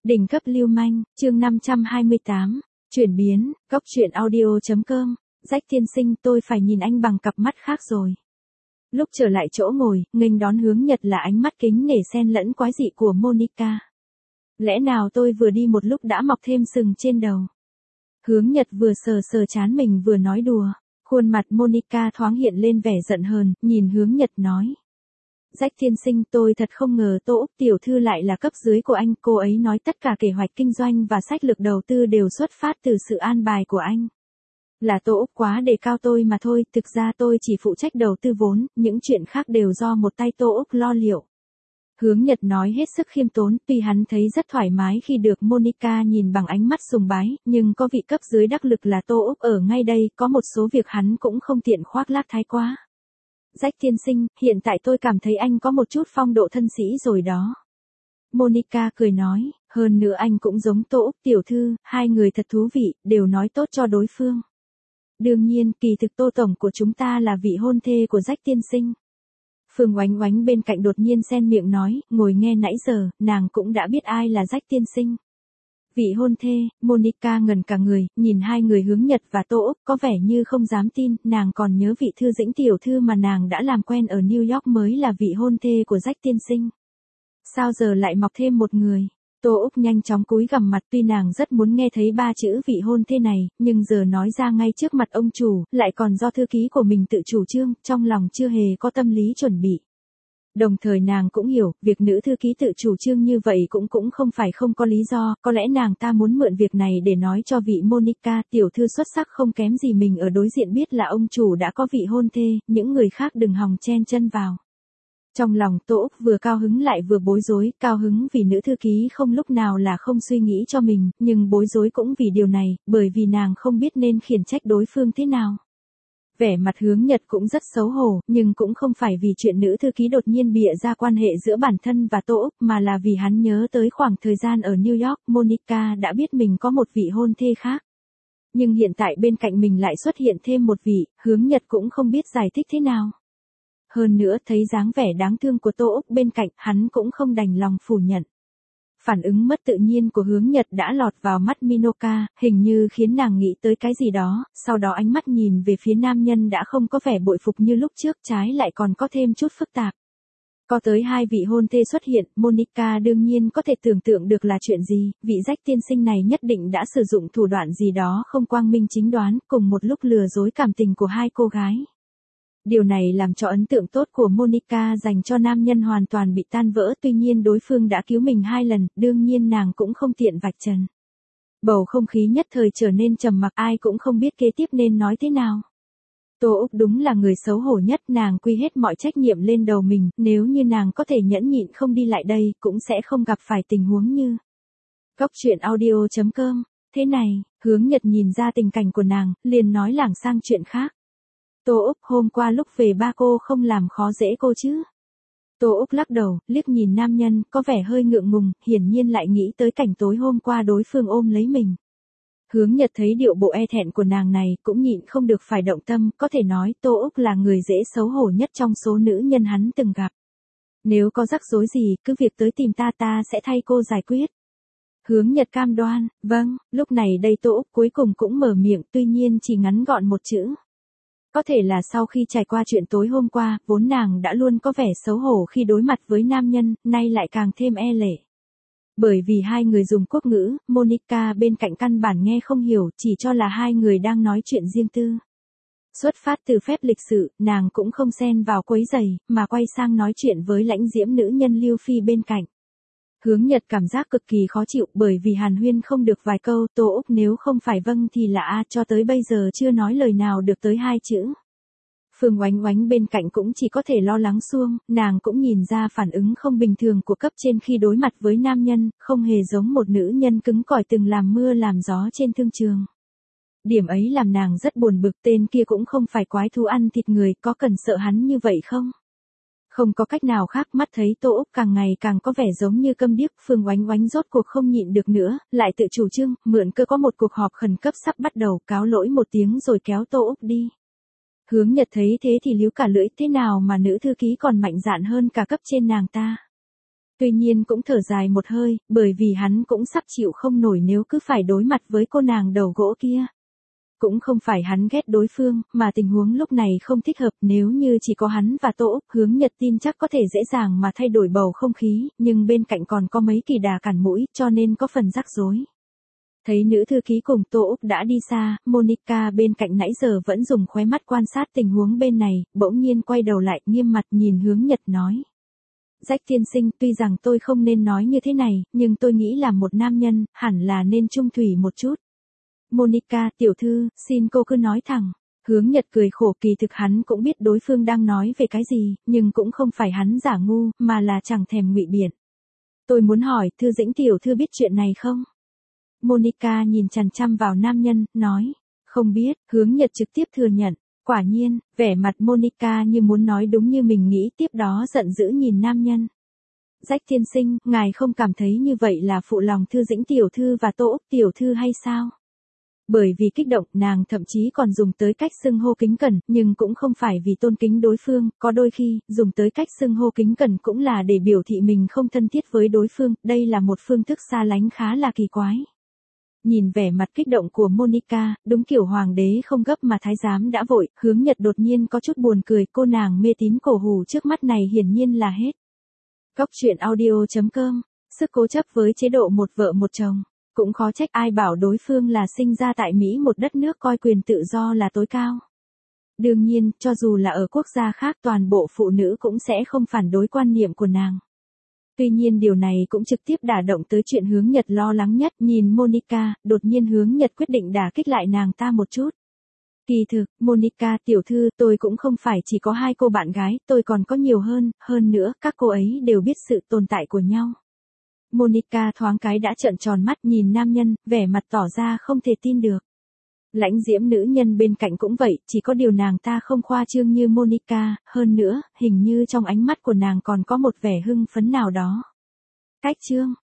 Đỉnh cấp lưu manh, chương 528, chuyển biến, góc truyện audio.com, Rách tiên sinh tôi phải nhìn anh bằng cặp mắt khác rồi. Lúc trở lại chỗ ngồi, nghênh đón Hướng Nhật là ánh mắt kính nể xen lẫn quái dị của Monica. Lẽ nào tôi vừa đi một lúc đã mọc thêm sừng trên đầu? Hướng Nhật vừa sờ sờ trán mình vừa nói đùa, khuôn mặt Monica thoáng hiện lên vẻ giận hờn, nhìn Hướng Nhật nói. Rách tiên sinh tôi thật không ngờ Tô Úc tiểu thư lại là cấp dưới của anh, cô ấy nói tất cả kế hoạch kinh doanh và sách lược đầu tư đều xuất phát từ sự an bài của anh. Là Tô Úc quá đề cao tôi mà thôi, thực ra tôi chỉ phụ trách đầu tư vốn, những chuyện khác đều do một tay Tô Úc lo liệu. Hướng Nhật nói hết sức khiêm tốn, tuy hắn thấy rất thoải mái khi được Monica nhìn bằng ánh mắt sùng bái, nhưng có vị cấp dưới đắc lực là Tô Úc ở ngay đây, có một số việc hắn cũng không tiện khoác lác thái quá. Rách tiên sinh, hiện tại tôi cảm thấy anh có một chút phong độ thân sĩ rồi đó. Monica cười nói, hơn nữa anh cũng giống Tô Úc tiểu thư, hai người thật thú vị, đều nói tốt cho đối phương. Đương nhiên, kỳ thực Tô tổng của chúng ta là vị hôn thê của Rách tiên sinh. Phương Oánh Oánh bên cạnh đột nhiên xen miệng nói, ngồi nghe nãy giờ, nàng cũng đã biết ai là Rách tiên sinh. Vị hôn thê, Monica ngẩn cả người, nhìn hai người Hướng Nhật và Tô Úc có vẻ như không dám tin, nàng còn nhớ vị Thư Dĩnh tiểu thư mà nàng đã làm quen ở New York mới là vị hôn thê của Rách tiên sinh. Sao giờ lại mọc thêm một người? Tô Úc nhanh chóng cúi gằm mặt, tuy nàng rất muốn nghe thấy ba chữ vị hôn thê này, nhưng giờ nói ra ngay trước mặt ông chủ, lại còn do thư ký của mình tự chủ trương, trong lòng chưa hề có tâm lý chuẩn bị. Đồng thời nàng cũng hiểu, việc nữ thư ký tự chủ trương như vậy cũng không phải không có lý do, có lẽ nàng ta muốn mượn việc này để nói cho vị Monica tiểu thư xuất sắc không kém gì mình ở đối diện biết là ông chủ đã có vị hôn thê, những người khác đừng hòng chen chân vào. Trong lòng Tô Úc vừa cao hứng lại vừa bối rối, cao hứng vì nữ thư ký không lúc nào là không suy nghĩ cho mình, nhưng bối rối cũng vì điều này, bởi vì nàng không biết nên khiển trách đối phương thế nào. Vẻ mặt Hướng Nhật cũng rất xấu hổ, nhưng cũng không phải vì chuyện nữ thư ký đột nhiên bịa ra quan hệ giữa bản thân và Tô Úc, mà là vì hắn nhớ tới khoảng thời gian ở New York, Monica đã biết mình có một vị hôn thê khác. Nhưng hiện tại bên cạnh mình lại xuất hiện thêm một vị, Hướng Nhật cũng không biết giải thích thế nào. Hơn nữa thấy dáng vẻ đáng thương của Tô Úc bên cạnh, hắn cũng không đành lòng phủ nhận. Phản ứng mất tự nhiên của Hướng Nhật đã lọt vào mắt Monica, hình như khiến nàng nghĩ tới cái gì đó, sau đó ánh mắt nhìn về phía nam nhân đã không có vẻ bội phục như lúc trước, trái lại còn có thêm chút phức tạp. Có tới hai vị hôn thê xuất hiện, Monica đương nhiên có thể tưởng tượng được là chuyện gì, vị Rách tiên sinh này nhất định đã sử dụng thủ đoạn gì đó không quang minh chính đoán, cùng một lúc lừa dối cảm tình của hai cô gái. Điều này làm cho ấn tượng tốt của Monica dành cho nam nhân hoàn toàn bị tan vỡ, tuy nhiên đối phương đã cứu mình 2 lần, đương nhiên nàng cũng không tiện vạch trần. Bầu không khí nhất thời trở nên trầm mặc, ai cũng không biết kế tiếp nên nói thế nào. Tô Úc đúng là người xấu hổ nhất, nàng quy hết mọi trách nhiệm lên đầu mình, nếu như nàng có thể nhẫn nhịn không đi lại đây, cũng sẽ không gặp phải tình huống như. Góc truyện audio.com, thế này, Hướng Nhật nhìn ra tình cảnh của nàng, liền nói lảng sang chuyện khác. Tô Úc, hôm qua lúc về ba cô không làm khó dễ cô chứ? Tô Úc lắc đầu, liếc nhìn nam nhân, có vẻ hơi ngượng ngùng, hiển nhiên lại nghĩ tới cảnh tối hôm qua đối phương ôm lấy mình. Hướng Nhật thấy điệu bộ e thẹn của nàng này, cũng nhịn không được phải động tâm, có thể nói Tô Úc là người dễ xấu hổ nhất trong số nữ nhân hắn từng gặp. Nếu có rắc rối gì, cứ việc tới tìm ta sẽ thay cô giải quyết. Hướng Nhật cam đoan, vâng, lúc này đây Tô Úc cuối cùng cũng mở miệng, tuy nhiên chỉ ngắn gọn một chữ. Có thể là sau khi trải qua chuyện tối hôm qua, vốn nàng đã luôn có vẻ xấu hổ khi đối mặt với nam nhân, nay lại càng thêm e lệ. Bởi vì hai người dùng quốc ngữ, Monica bên cạnh căn bản nghe không hiểu, chỉ cho là hai người đang nói chuyện riêng tư. Xuất phát từ phép lịch sự, nàng cũng không xen vào quấy rầy, mà quay sang nói chuyện với lãnh diễm nữ nhân Lưu Phi bên cạnh. Hướng Nhật cảm giác cực kỳ khó chịu bởi vì hàn huyên không được vài câu, Tô Úc nếu không phải vâng thì là a, cho tới bây giờ chưa nói lời nào được tới 2 chữ. Phương Oánh Oánh bên cạnh cũng chỉ có thể lo lắng xuông, nàng cũng nhìn ra phản ứng không bình thường của cấp trên khi đối mặt với nam nhân, không hề giống một nữ nhân cứng cỏi từng làm mưa làm gió trên thương trường. Điểm ấy làm nàng rất buồn bực, tên kia cũng không phải quái thú ăn thịt người, có cần sợ hắn như vậy không? Không có cách nào khác, mắt thấy Tô Úc càng ngày càng có vẻ giống như câm điếc, Phương Oánh Oánh rốt cuộc không nhịn được nữa, lại tự chủ trương, mượn cơ có một cuộc họp khẩn cấp sắp bắt đầu, cáo lỗi một tiếng rồi kéo Tô Úc đi. Hướng Nhật thấy thế thì líu cả lưỡi, thế nào mà nữ thư ký còn mạnh dạn hơn cả cấp trên nàng ta. Tuy nhiên cũng thở dài một hơi, bởi vì hắn cũng sắp chịu không nổi nếu cứ phải đối mặt với cô nàng đầu gỗ kia. Cũng không phải hắn ghét đối phương, mà tình huống lúc này không thích hợp, nếu như chỉ có hắn và Tô Úc, Hướng Nhật tin chắc có thể dễ dàng mà thay đổi bầu không khí, nhưng bên cạnh còn có mấy kỳ đà cản mũi, cho nên có phần rắc rối. Thấy nữ thư ký cùng Tô Úc đã đi xa, Monica bên cạnh nãy giờ vẫn dùng khóe mắt quan sát tình huống bên này, bỗng nhiên quay đầu lại nghiêm mặt nhìn Hướng Nhật nói. Jack tiên sinh, tuy rằng tôi không nên nói như thế này, nhưng tôi nghĩ là một nam nhân, hẳn là nên trung thủy một chút. Monica, tiểu thư, xin cô cứ nói thẳng. Hướng Nhật cười khổ, kỳ thực hắn cũng biết đối phương đang nói về cái gì, nhưng cũng không phải hắn giả ngu, mà là chẳng thèm ngụy biện. Tôi muốn hỏi, Thư Dĩnh tiểu thư biết chuyện này không? Monica nhìn chằm chằm vào nam nhân, nói. Không biết, Hướng Nhật trực tiếp thừa nhận. Quả nhiên, vẻ mặt Monica như muốn nói đúng như mình nghĩ, tiếp đó giận dữ nhìn nam nhân. Jack tiên sinh, ngài không cảm thấy như vậy là phụ lòng Thư Dĩnh tiểu thư và Tô Úc tiểu thư hay sao? Bởi vì kích động, nàng thậm chí còn dùng tới cách xưng hô kính cẩn, nhưng cũng không phải vì tôn kính đối phương, có đôi khi, dùng tới cách xưng hô kính cẩn cũng là để biểu thị mình không thân thiết với đối phương, đây là một phương thức xa lánh khá là kỳ quái. Nhìn vẻ mặt kích động của Monica, đúng kiểu hoàng đế không gấp mà thái giám đã vội, Hướng Nhật đột nhiên có chút buồn cười, cô nàng mê tín cổ hủ trước mắt này hiển nhiên là hết. Góc truyện audio.com, sức cố chấp với chế độ một vợ một chồng. Cũng khó trách ai bảo đối phương là sinh ra tại Mỹ, một đất nước coi quyền tự do là tối cao. Đương nhiên, cho dù là ở quốc gia khác, toàn bộ phụ nữ cũng sẽ không phản đối quan niệm của nàng. Tuy nhiên điều này cũng trực tiếp đả động tới chuyện Hướng Nhật lo lắng nhất, nhìn Monica, đột nhiên Hướng Nhật quyết định đả kích lại nàng ta một chút. Kỳ thực, Monica tiểu thư, tôi cũng không phải chỉ có 2 cô bạn gái, tôi còn có nhiều hơn nữa, các cô ấy đều biết sự tồn tại của nhau. Monica thoáng cái đã trợn tròn mắt nhìn nam nhân, vẻ mặt tỏ ra không thể tin được. Lãnh diễm nữ nhân bên cạnh cũng vậy, chỉ có điều nàng ta không khoa trương như Monica, hơn nữa, hình như trong ánh mắt của nàng còn có một vẻ hưng phấn nào đó. Cách chương